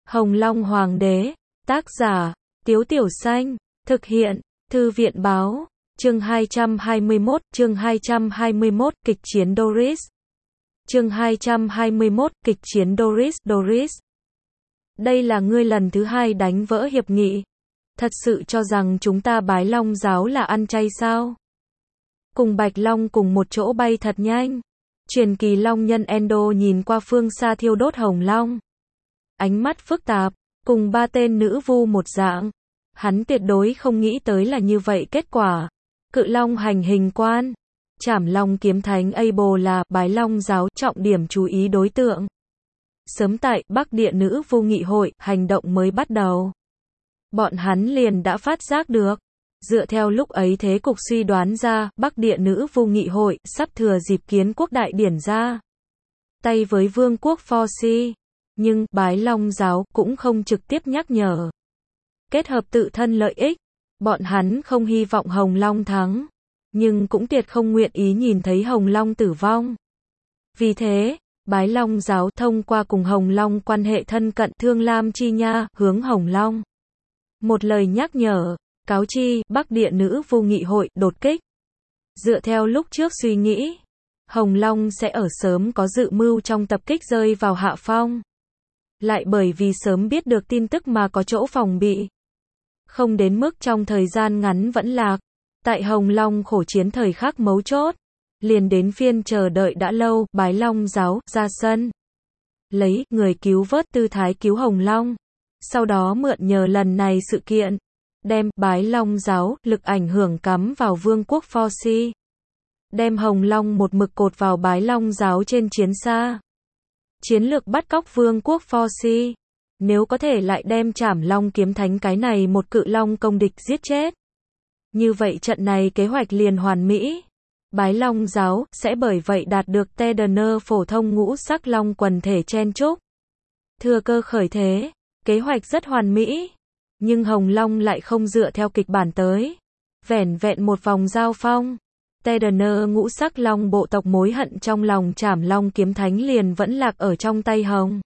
Hồng Long Hoàng đế, tác giả, Tiếu Tiểu Xanh, thực hiện, Thư viện Báo, chương 221, kịch chiến Doris. Chương 221, kịch chiến Doris. Doris, đây là ngươi lần thứ hai đánh vỡ hiệp nghị. Thật sự cho rằng chúng ta Bái Long giáo là ăn chay sao? Cùng Bạch Long cùng một chỗ bay thật nhanh. Truyền kỳ Long nhân Endo nhìn qua phương xa thiêu đốt Hồng Long. Ánh mắt phức tạp, cùng ba tên nữ vu một dạng. Hắn tuyệt đối không nghĩ tới là như vậy kết quả. Cự Long hành hình quan, Trảm Long kiếm thánh Abel là Bái Long giáo trọng điểm chú ý đối tượng. Sớm tại Bắc Địa nữ vu nghị hội, hành động mới bắt đầu. Bọn hắn liền đã phát giác được. Dựa theo lúc ấy thế cục suy đoán ra, Bắc Địa nữ vu nghị hội sắp thừa dịp kiến quốc đại điển ra tay với vương quốc Forci. Nhưng Bái Long giáo cũng không trực tiếp nhắc nhở. Kết hợp tự thân lợi ích, bọn hắn không hy vọng Hồng Long thắng, nhưng cũng tuyệt không nguyện ý nhìn thấy Hồng Long tử vong. Vì thế, Bái Long giáo thông qua cùng Hồng Long quan hệ thân cận Thương Lam Chi Nha hướng Hồng Long một lời nhắc nhở, cáo chi Bắc Địa nữ vu nghị hội đột kích. Dựa theo lúc trước suy nghĩ, Hồng Long sẽ ở sớm có dự mưu trong tập kích rơi vào hạ phong. Lại bởi vì sớm biết được tin tức mà có chỗ phòng bị. Không đến mức trong thời gian ngắn vẫn lạc. Tại Hồng Long khổ chiến thời khắc mấu chốt, liền đến phiên chờ đợi đã lâu, Bái Long giáo ra sân. Lấy người cứu vớt tư thái cứu Hồng Long. Sau đó mượn nhờ lần này sự kiện, đem Bái Long giáo lực ảnh hưởng cắm vào vương quốc Forci. Đem Hồng Long một mực cột vào Bái Long giáo trên chiến xa. Chiến lược bắt cóc vương quốc Forci. Nếu có thể lại đem Trảm Long kiếm thánh cái này một cự long công địch giết chết. Như vậy trận này kế hoạch liền hoàn mỹ. Bái Long giáo sẽ bởi vậy đạt được Tedener phổ thông ngũ sắc long quần thể chen chúc. Thừa cơ khởi thế, kế hoạch rất hoàn mỹ. Nhưng Hồng Long lại không dựa theo kịch bản tới. Vẻn vẹn một vòng giao phong. Tedener ngũ sắc long bộ tộc mối hận trong lòng Trảm Long kiếm thánh liền vẫn lạc ở trong tay Hồng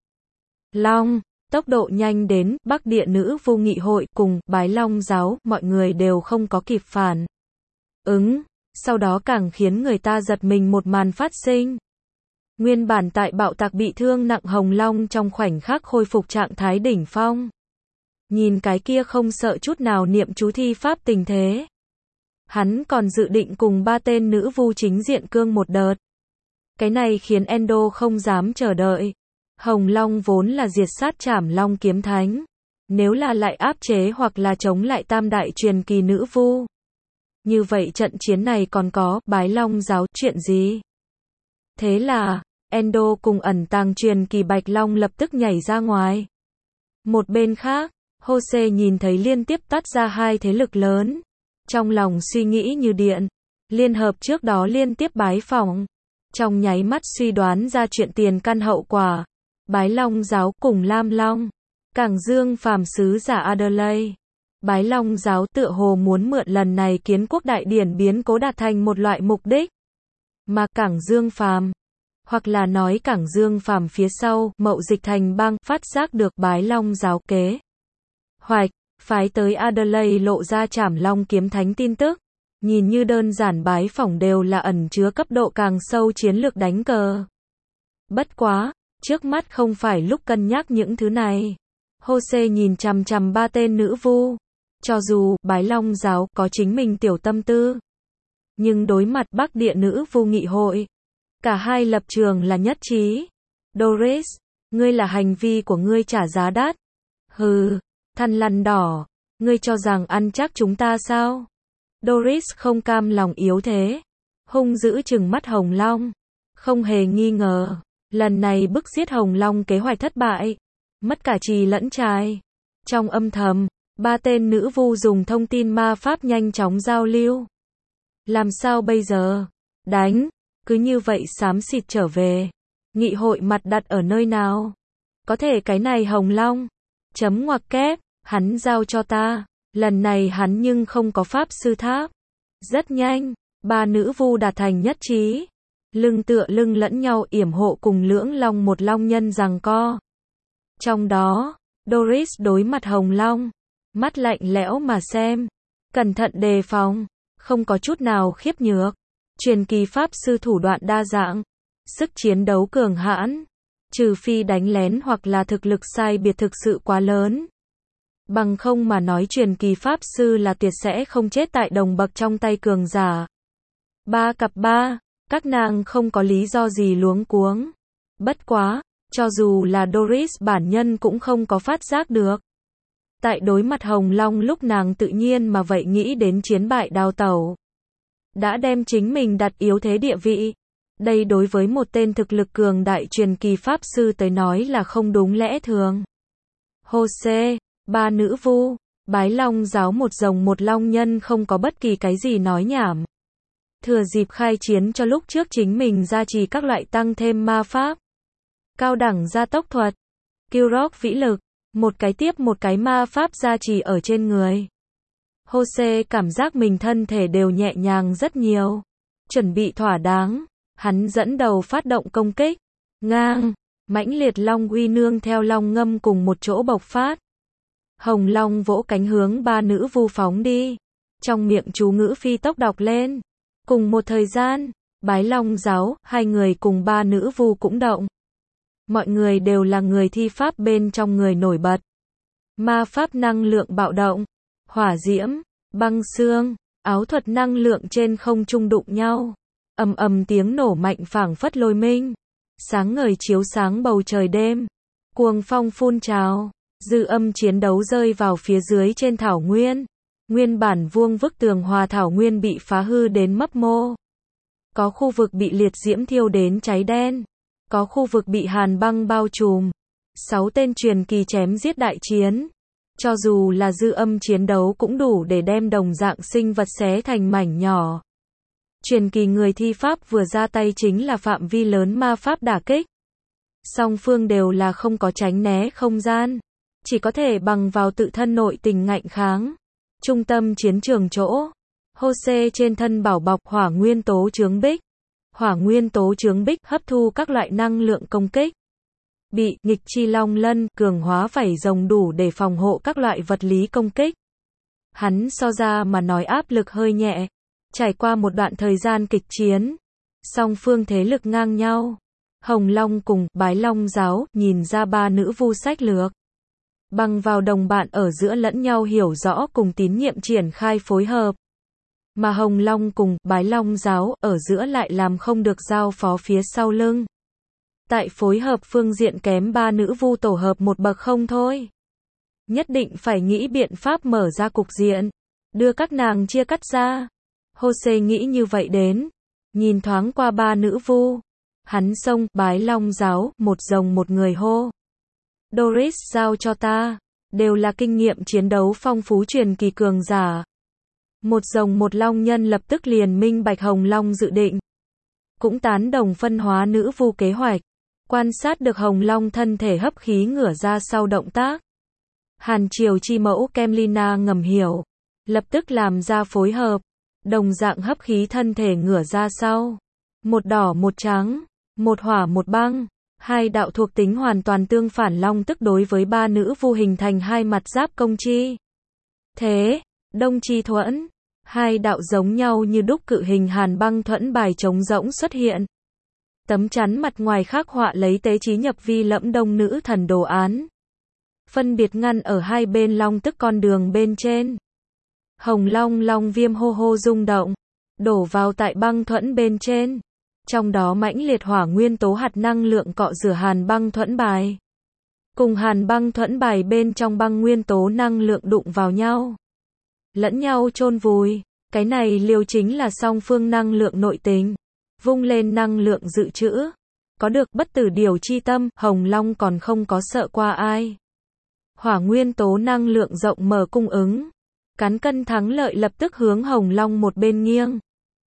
Long. Tốc độ nhanh đến, Bắc Địa nữ vu nghị hội cùng Bái Long giáo, mọi người đều không có kịp phản ứng. Sau đó càng khiến người ta giật mình một màn phát sinh. Nguyên bản tại bạo tạc bị thương nặng Hồng Long trong khoảnh khắc khôi phục trạng thái đỉnh phong. Nhìn cái kia không sợ chút nào niệm chú thi pháp tình thế. Hắn còn dự định cùng ba tên nữ vu chính diện cương một đợt. Cái này khiến Endo không dám chờ đợi. Hồng Long vốn là diệt sát Trảm Long kiếm thánh. Nếu là lại áp chế hoặc là chống lại tam đại truyền kỳ nữ vu. Như vậy trận chiến này còn có Bái Long giáo chuyện gì? Thế là, Endo cùng ẩn tàng truyền kỳ Bạch Long lập tức nhảy ra ngoài. Một bên khác, Jose nhìn thấy liên tiếp tắt ra hai thế lực lớn. Trong lòng suy nghĩ như điện. Liên hợp trước đó liên tiếp bái phỏng. Trong nháy mắt suy đoán ra chuyện tiền căn hậu quả. Bái Long giáo cùng Lam Long. Cảng Dương phàm sứ giả Adelaide. Bái Long giáo tựa hồ muốn mượn lần này kiến quốc đại điển biến cố đạt thành một loại mục đích. Mà Cảng Dương phàm, hoặc là nói Cảng Dương phàm phía sau, Mậu Dịch Thành bang, phát giác được Bái Long giáo kế hoạch, phái tới Adelaide lộ ra Trảm Long kiếm thánh tin tức. Nhìn như đơn giản bái phỏng đều là ẩn chứa cấp độ càng sâu chiến lược đánh cờ. Bất quá, trước mắt không phải lúc cân nhắc những thứ này. Jose nhìn chằm chằm ba tên nữ vu. Cho dù Bái Long giáo có chính mình tiểu tâm tư, nhưng đối mặt Bắc Địa nữ vu nghị hội, cả hai lập trường là nhất trí. Doris, ngươi là hành vi của ngươi trả giá đắt. Hừ, thằn lằn đỏ, ngươi cho rằng ăn chắc chúng ta sao? Doris không cam lòng yếu thế, hung dữ trừng mắt Hồng Long. Không hề nghi ngờ, lần này bức giết Hồng Long kế hoạch thất bại, mất cả trì lẫn trài. Trong âm thầm, ba tên nữ vu dùng thông tin ma pháp nhanh chóng giao lưu. Làm sao bây giờ? Đánh, cứ như vậy xám xịt trở về. Nghị hội mặt đặt ở nơi nào? Có thể cái này Hồng Long. Chấm ngoặc kép, hắn giao cho ta. Lần này hắn nhưng không có pháp sư tháp. Rất nhanh, ba nữ vu đạt thành nhất trí. Lưng tựa lưng lẫn nhau yểm hộ cùng lưỡng long một long nhân giằng co. Trong đó, Doris đối mặt Hồng Long, mắt lạnh lẽo mà xem, cẩn thận đề phòng, không có chút nào khiếp nhược. Truyền kỳ pháp sư thủ đoạn đa dạng, sức chiến đấu cường hãn, trừ phi đánh lén hoặc là thực lực sai biệt thực sự quá lớn. Bằng không mà nói truyền kỳ pháp sư là tuyệt sẽ không chết tại đồng bậc trong tay cường giả. 3 cặp 3, các nàng không có lý do gì luống cuống. Bất quá, cho dù là Doris bản nhân cũng không có phát giác được. Tại đối mặt Hồng Long lúc nàng tự nhiên mà vậy nghĩ đến chiến bại đào tẩu. Đã đem chính mình đặt yếu thế địa vị. Đây đối với một tên thực lực cường đại truyền kỳ pháp sư tới nói là không đúng lẽ thường. Jose, 3 nữ vu, bái long giáo một rồng một long nhân không có bất kỳ cái gì nói nhảm. Thừa dịp khai chiến cho lúc trước chính mình gia trì các loại tăng thêm ma pháp. Cao đẳng gia tốc thuật, Kilrock vĩ lực, một cái tiếp một cái ma pháp gia trì ở trên người. Jose cảm giác mình thân thể đều nhẹ nhàng rất nhiều. Chuẩn bị thỏa đáng, hắn dẫn đầu phát động công kích. Ngang, mãnh liệt long uy nương theo long ngâm cùng một chỗ bộc phát. Hồng Long vỗ cánh hướng 3 nữ vu phóng đi. Trong miệng chú ngữ phi tốc đọc lên. Cùng một thời gian, bái long giáo, 2 người cùng 3 nữ vu cũng động. Mọi người đều là người thi pháp bên trong người nổi bật. Ma pháp năng lượng bạo động, hỏa diễm, băng xương, áo thuật năng lượng trên không trung đụng nhau. Ầm ầm tiếng nổ mạnh phảng phất lôi minh. Sáng ngời chiếu sáng bầu trời đêm. Cuồng phong phun trào. Dư âm chiến đấu rơi vào phía dưới trên thảo nguyên. Nguyên bản vuông vức tường hòa thảo nguyên bị phá hư đến mấp mô. Có khu vực bị liệt diễm thiêu đến cháy đen. Có khu vực bị hàn băng bao trùm. 6 tên truyền kỳ chém giết đại chiến. Cho dù là dư âm chiến đấu cũng đủ để đem đồng dạng sinh vật xé thành mảnh nhỏ. Truyền kỳ người thi pháp vừa ra tay chính là phạm vi lớn ma pháp đả kích. Song phương đều là không có tránh né không gian. Chỉ có thể bằng vào tự thân nội tình ngạnh kháng. Trung tâm chiến trường chỗ. Jose trên thân bảo bọc hỏa nguyên tố chướng bích. Hỏa nguyên tố chướng bích hấp thu các loại năng lượng công kích. Bị nghịch chi long lân cường hóa vảy rồng đủ để phòng hộ các loại vật lý công kích. Hắn so ra mà nói áp lực hơi nhẹ. Trải qua một đoạn thời gian kịch chiến. Song phương thế lực ngang nhau. Hồng Long cùng bái long giáo nhìn ra 3 nữ vu sách lược. Bằng vào đồng bạn ở giữa lẫn nhau hiểu rõ cùng tín nhiệm triển khai phối hợp. Mà Hồng Long cùng bái long giáo ở giữa lại làm không được giao phó phía sau lưng. Tại phối hợp phương diện kém 3 nữ vu tổ hợp một bậc không thôi. Nhất định phải nghĩ biện pháp mở ra cục diện. Đưa các nàng chia cắt ra. Jose nghĩ như vậy đến. Nhìn thoáng qua 3 nữ vu. Hắn xông bái long giáo, một rồng một người hô. Doris giao cho ta. Đều là kinh nghiệm chiến đấu phong phú truyền kỳ cường giả. Một rồng một long nhân lập tức liền minh bạch Hồng Long dự định. Cũng tán đồng phân hóa nữ vu kế hoạch. Quan sát được Hồng Long thân thể hấp khí ngửa ra sau động tác. Hàn Triều chi mẫu Kemlina ngầm hiểu. Lập tức làm ra phối hợp. Đồng dạng hấp khí thân thể ngửa ra sau. Một đỏ một trắng. Một hỏa một băng. 2 đạo thuộc tính hoàn toàn tương phản long tức đối với 3 nữ vu hình thành 2 mặt giáp công chi. Thế, đông chi thuẫn. 2 đạo giống nhau như đúc cự hình hàn băng thuẫn bài trống rỗng xuất hiện. Tấm chắn mặt ngoài khắc họa lấy tế trí nhập vi lẫm đông nữ thần đồ án. Phân biệt ngăn ở 2 bên long tức con đường bên trên. Hồng Long long viêm hô hô rung động. Đổ vào tại băng thuẫn bên trên. Trong đó mãnh liệt hỏa nguyên tố hạt năng lượng cọ rửa hàn băng thuẫn bài. Cùng hàn băng thuẫn bài bên trong băng nguyên tố năng lượng đụng vào nhau. Lẫn nhau chôn vùi. Cái này liều chính là song phương năng lượng nội tình. Vung lên năng lượng dự trữ. Có được bất tử điều chi tâm, Hồng Long còn không có sợ qua ai. Hỏa nguyên tố năng lượng rộng mở cung ứng. Cán cân thắng lợi lập tức hướng Hồng Long một bên nghiêng.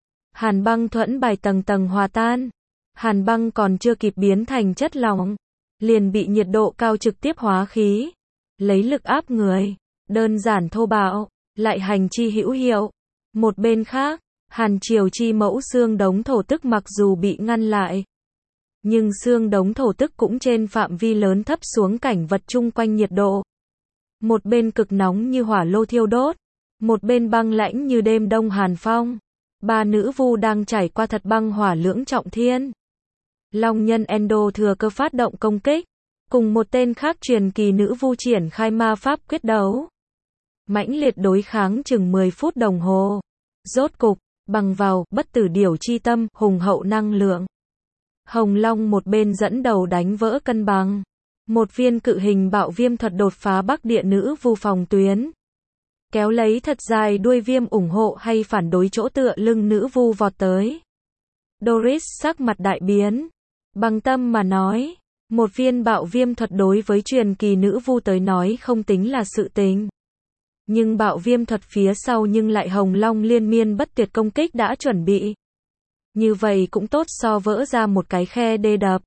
Hàn băng thuẫn bài tầng tầng hòa tan. Hàn băng còn chưa kịp biến thành chất lỏng. Liền bị nhiệt độ cao trực tiếp hóa khí. Lấy lực áp người. Đơn giản thô bạo. Lại hành chi hữu hiệu. Một bên khác. Hàn Triều chi mẫu xương đống thổ tức mặc dù bị ngăn lại. Nhưng xương đống thổ tức cũng trên phạm vi lớn thấp xuống cảnh vật chung quanh nhiệt độ. Một bên cực nóng như hỏa lô thiêu đốt, một bên băng lãnh như đêm đông hàn phong. Ba nữ vu đang trải qua thật băng hỏa lưỡng trọng thiên. Long nhân Endo thừa cơ phát động công kích, cùng một tên khác truyền kỳ nữ vu triển khai ma pháp quyết đấu. Mãnh liệt đối kháng chừng 10 phút đồng hồ. Rốt cục, bằng vào bất tử điểu chi tâm, hùng hậu năng lượng. Hồng Long một bên dẫn đầu đánh vỡ cân bằng. Một viên cự hình bạo viêm thuật đột phá bắc địa nữ vu phòng tuyến. Kéo lấy thật dài đuôi viêm ủng hộ hay phản đối chỗ tựa lưng nữ vu vọt tới. Doris sắc mặt đại biến. Bằng tâm mà nói, một viên bạo viêm thuật đối với truyền kỳ nữ vu tới nói không tính là sự tình. Nhưng bạo viêm thuật phía sau nhưng lại Hồng Long liên miên bất tuyệt công kích đã chuẩn bị. Như vậy cũng tốt so vỡ ra một cái khe đê đập.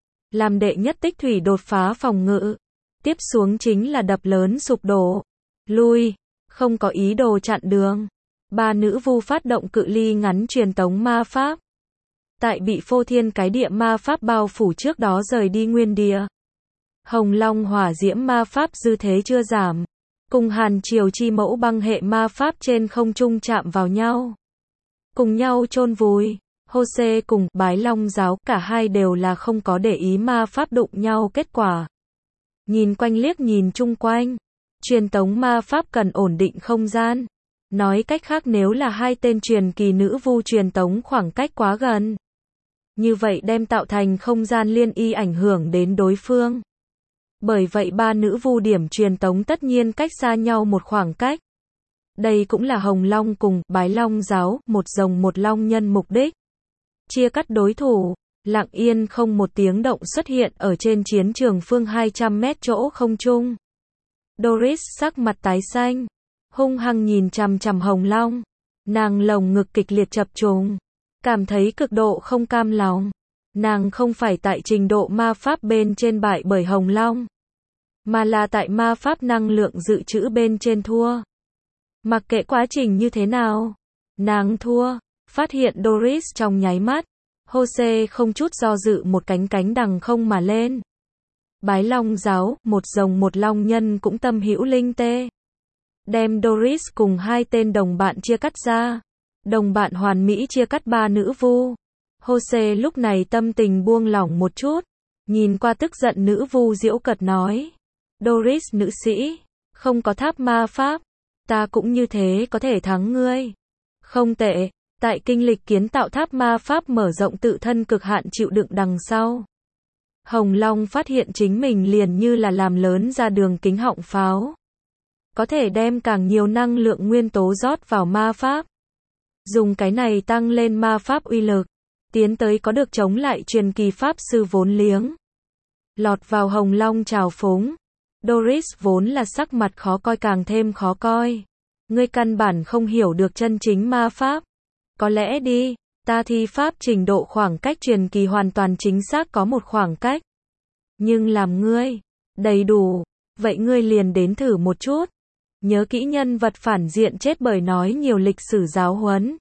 Làm đệ nhất tích thủy đột phá phòng ngự. Tiếp xuống chính là đập lớn sụp đổ. Lui, không có ý đồ chặn đường. Ba nữ vu phát động cự ly ngắn truyền tống ma pháp. Tại bị phô thiên cái địa ma pháp bao phủ trước đó rời đi nguyên địa. Hồng Long hỏa diễm ma pháp dư thế chưa giảm. Cùng hàn triều chi mẫu băng hệ ma pháp trên không trung chạm vào nhau. Cùng nhau chôn vùi. Hô-xê cùng Bái Long giáo cả hai đều là không có để ý ma pháp đụng nhau kết quả. Nhìn quanh liếc nhìn chung quanh. Truyền tống ma pháp cần ổn định không gian. Nói cách khác nếu là hai tên truyền kỳ nữ vu truyền tống khoảng cách quá gần. Như vậy đem tạo thành không gian liên y ảnh hưởng đến đối phương. Bởi vậy ba nữ vu điểm truyền tống tất nhiên cách xa nhau một khoảng cách. Đây cũng là Hồng Long cùng Bái Long giáo, một rồng một long nhân mục đích. Chia cắt đối thủ, lặng yên không một tiếng động xuất hiện ở trên chiến trường phương 200 mét chỗ không trung. Doris sắc mặt tái xanh, hung hăng nhìn chằm chằm Hồng Long. Nàng lồng ngực kịch liệt chập trùng, cảm thấy cực độ không cam lòng. Nàng không phải tại trình độ ma pháp bên trên bại bởi Hồng Long, mà là tại ma pháp năng lượng dự trữ bên trên thua. Mặc kệ quá trình như thế nào, nàng thua. Phát hiện Doris trong nháy mắt, Hô-xê không chút do dự một cánh cánh đằng không mà lên. Bái Long giáo, một rồng một long nhân cũng tâm hữu linh tê. Đem Doris cùng hai tên đồng bạn chia cắt ra. Đồng bạn hoàn mỹ chia cắt ba nữ vu. Hô-xê lúc này tâm tình buông lỏng một chút. Nhìn qua tức giận nữ vu giễu cợt nói. Doris nữ sĩ, không có tháp ma pháp. Ta cũng như thế có thể thắng ngươi. Không tệ. Tại kinh lịch kiến tạo tháp ma pháp mở rộng tự thân cực hạn chịu đựng đằng sau. Hồng Long phát hiện chính mình liền như là làm lớn ra đường kính họng pháo. Có thể đem càng nhiều năng lượng nguyên tố rót vào ma pháp. Dùng cái này tăng lên ma pháp uy lực. Tiến tới có được chống lại truyền kỳ pháp sư vốn liếng. Lọt vào Hồng Long trào phúng. Doris vốn là sắc mặt khó coi càng thêm khó coi. Ngươi căn bản không hiểu được chân chính ma pháp. Có lẽ đi, ta thi pháp trình độ khoảng cách truyền kỳ hoàn toàn chính xác có một khoảng cách. Nhưng làm ngươi, đầy đủ, vậy ngươi liền đến thử một chút. Nhớ kỹ nhân vật phản diện chết bởi nói nhiều lịch sử giáo huấn.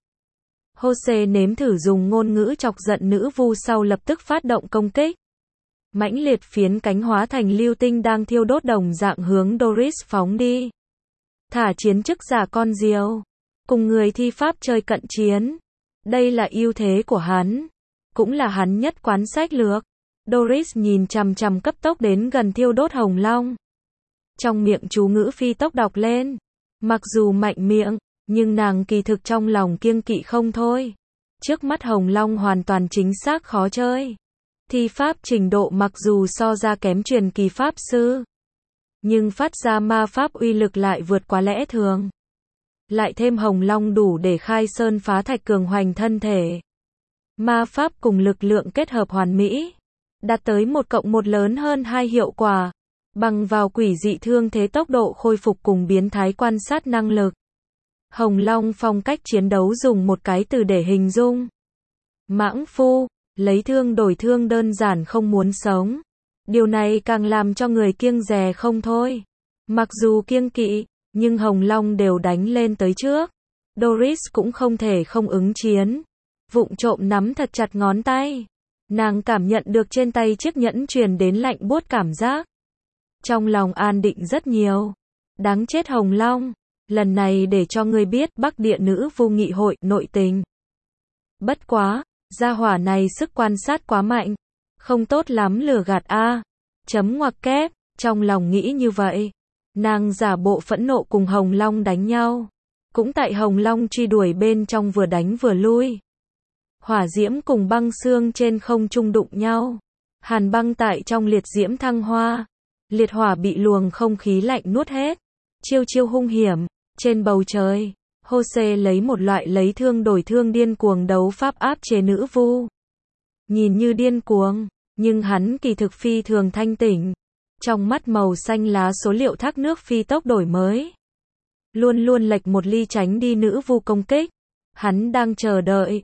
Hô-xê nếm thử dùng ngôn ngữ chọc giận nữ vu sau lập tức phát động công kích. Mãnh liệt phiến cánh hóa thành lưu tinh đang thiêu đốt đồng dạng hướng Doris phóng đi. Thả chiến chức giả con diều. Cùng người thi pháp chơi cận chiến. Đây là ưu thế của hắn. Cũng là hắn nhất quán sách lược. Doris nhìn chằm chằm cấp tốc đến gần thiêu đốt Hồng Long. Trong miệng chú ngữ phi tốc đọc lên. Mặc dù mạnh miệng, nhưng nàng kỳ thực trong lòng kiêng kỵ không thôi. Trước mắt Hồng Long hoàn toàn chính xác khó chơi. Thi pháp trình độ mặc dù so ra kém truyền kỳ pháp sư. Nhưng phát ra ma pháp uy lực lại vượt quá lẽ thường. Lại thêm Hồng Long đủ để khai sơn phá thạch cường hoành thân thể. Ma pháp cùng lực lượng kết hợp hoàn mỹ. Đạt tới 1+1 lớn hơn 2 hiệu quả. Bằng vào quỷ dị thương thế tốc độ khôi phục cùng biến thái quan sát năng lực. Hồng Long phong cách chiến đấu dùng một cái từ để hình dung. Mãng phu, lấy thương đổi thương đơn giản không muốn sống. Điều này càng làm cho người kiêng dè không thôi. Mặc dù kiêng kỵ, nhưng Hồng Long đều đánh lên tới trước. Doris cũng không thể không ứng chiến. Vụng trộm nắm thật chặt ngón tay. Nàng cảm nhận được trên tay chiếc nhẫn truyền đến lạnh buốt cảm giác. Trong lòng an định rất nhiều. Đáng chết Hồng Long. Lần này để cho ngươi biết Bắc Địa Nữ Vu nghị hội nội tình. Bất quá, gia hỏa này sức quan sát quá mạnh. Không tốt lắm lừa gạt a. Chấm ngoặc kép, trong lòng nghĩ như vậy. Nàng giả bộ phẫn nộ cùng Hồng Long đánh nhau. Cũng tại Hồng Long truy đuổi bên trong vừa đánh vừa lui. Hỏa diễm cùng băng xương trên không trung đụng nhau. Hàn băng tại trong liệt diễm thăng hoa. Liệt hỏa bị luồng không khí lạnh nuốt hết. Chiêu chiêu hung hiểm. Trên bầu trời, Hosea lấy một loại lấy thương đổi thương điên cuồng đấu pháp áp chế nữ vu. Nhìn như điên cuồng, nhưng hắn kỳ thực phi thường thanh tỉnh. Trong mắt màu xanh lá số liệu thác nước phi tốc đổi mới. Luôn luôn lệch một ly tránh đi nữ vu công kích. Hắn đang chờ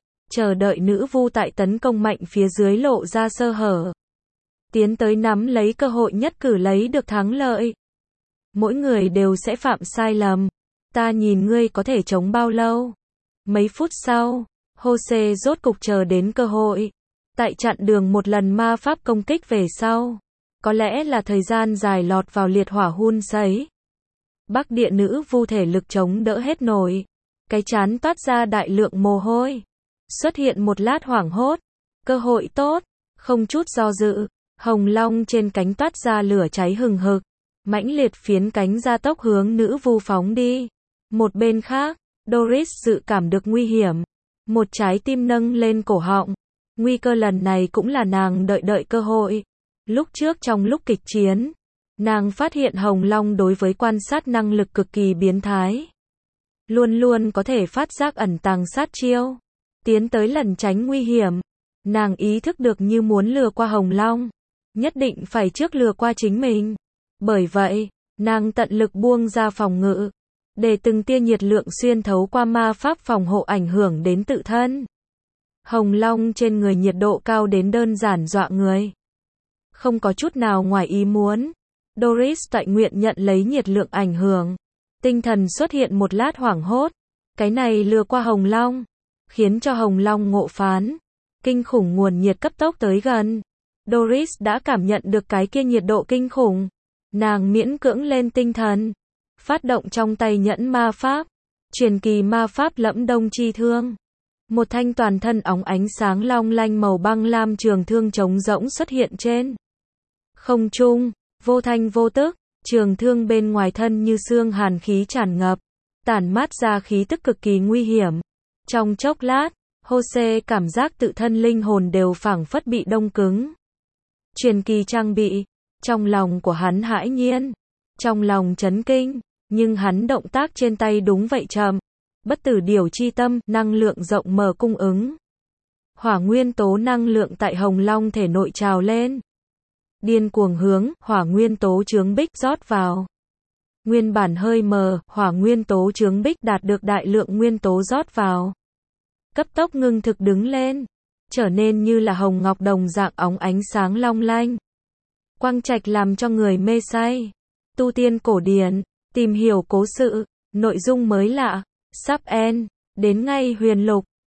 đợi nữ vu tại tấn công mạnh phía dưới lộ ra sơ hở. Tiến tới nắm lấy cơ hội nhất cử lấy được thắng lợi. Mỗi người đều sẽ phạm sai lầm. Ta nhìn ngươi có thể chống bao lâu. Mấy phút sau, Hosea rốt cục chờ đến cơ hội. Tại chặn đường một lần ma pháp công kích về sau. Có lẽ là thời gian dài lọt vào liệt hỏa hun sấy. Bắc Địa Nữ Vu thể lực chống đỡ hết nổi. Cái trán toát ra đại lượng mồ hôi. Xuất hiện một lát hoảng hốt. Cơ hội tốt. Không chút do dự. Hồng Long trên cánh toát ra lửa cháy hừng hực. Mãnh liệt phiến cánh ra tốc hướng nữ vu phóng đi. Một bên khác, Doris dự cảm được nguy hiểm. Một trái tim nâng lên cổ họng. Nguy cơ lần này cũng là nàng đợi cơ hội. Lúc trước trong lúc kịch chiến, nàng phát hiện Hồng Long đối với quan sát năng lực cực kỳ biến thái. Luôn luôn có thể phát giác ẩn tàng sát chiêu. Tiến tới lần tránh nguy hiểm. Nàng ý thức được như muốn lừa qua Hồng Long. Nhất định phải trước lừa qua chính mình. Bởi vậy, nàng tận lực buông ra phòng ngự. Để từng tia nhiệt lượng xuyên thấu qua ma pháp phòng hộ ảnh hưởng đến tự thân. Hồng Long trên người nhiệt độ cao đến đơn giản dọa người. Không có chút nào ngoài ý muốn. Doris tại nguyện nhận lấy nhiệt lượng ảnh hưởng. Tinh thần xuất hiện một lát hoảng hốt. Cái này lừa qua Hồng Long. Khiến cho Hồng Long ngộ phán. Kinh khủng nguồn nhiệt cấp tốc tới gần. Doris đã cảm nhận được cái kia nhiệt độ kinh khủng. Nàng miễn cưỡng lên tinh thần. Phát động trong tay nhẫn ma pháp. Truyền kỳ ma pháp Lẫm Đông Chi Thương. Một thanh toàn thân óng ánh sáng long lanh màu băng lam trường thương trống rỗng xuất hiện trên không trung, vô thanh vô tức, trường thương bên ngoài thân như xương hàn khí tràn ngập, tản mát ra khí tức cực kỳ nguy hiểm. Trong chốc lát, Hosea cảm giác tự thân linh hồn đều phảng phất bị đông cứng. Truyền kỳ trang bị, trong lòng của hắn hãi nhiên, trong lòng chấn kinh, nhưng hắn động tác trên tay đúng vậy chậm. Bất tử điều chi tâm, năng lượng rộng mở cung ứng. Hỏa nguyên tố năng lượng tại Hồng Long thể nội trào lên. Điên cuồng hướng, hỏa nguyên tố chướng bích rót vào. Nguyên bản hơi mờ, hỏa nguyên tố chướng bích đạt được đại lượng nguyên tố rót vào. Cấp tốc ngưng thực đứng lên. Trở nên như là hồng ngọc đồng dạng óng ánh sáng long lanh. Quang trạch làm cho người mê say. Tu tiên cổ điển, tìm hiểu cố sự, nội dung mới lạ. Sắp end, đến ngay huyền lục.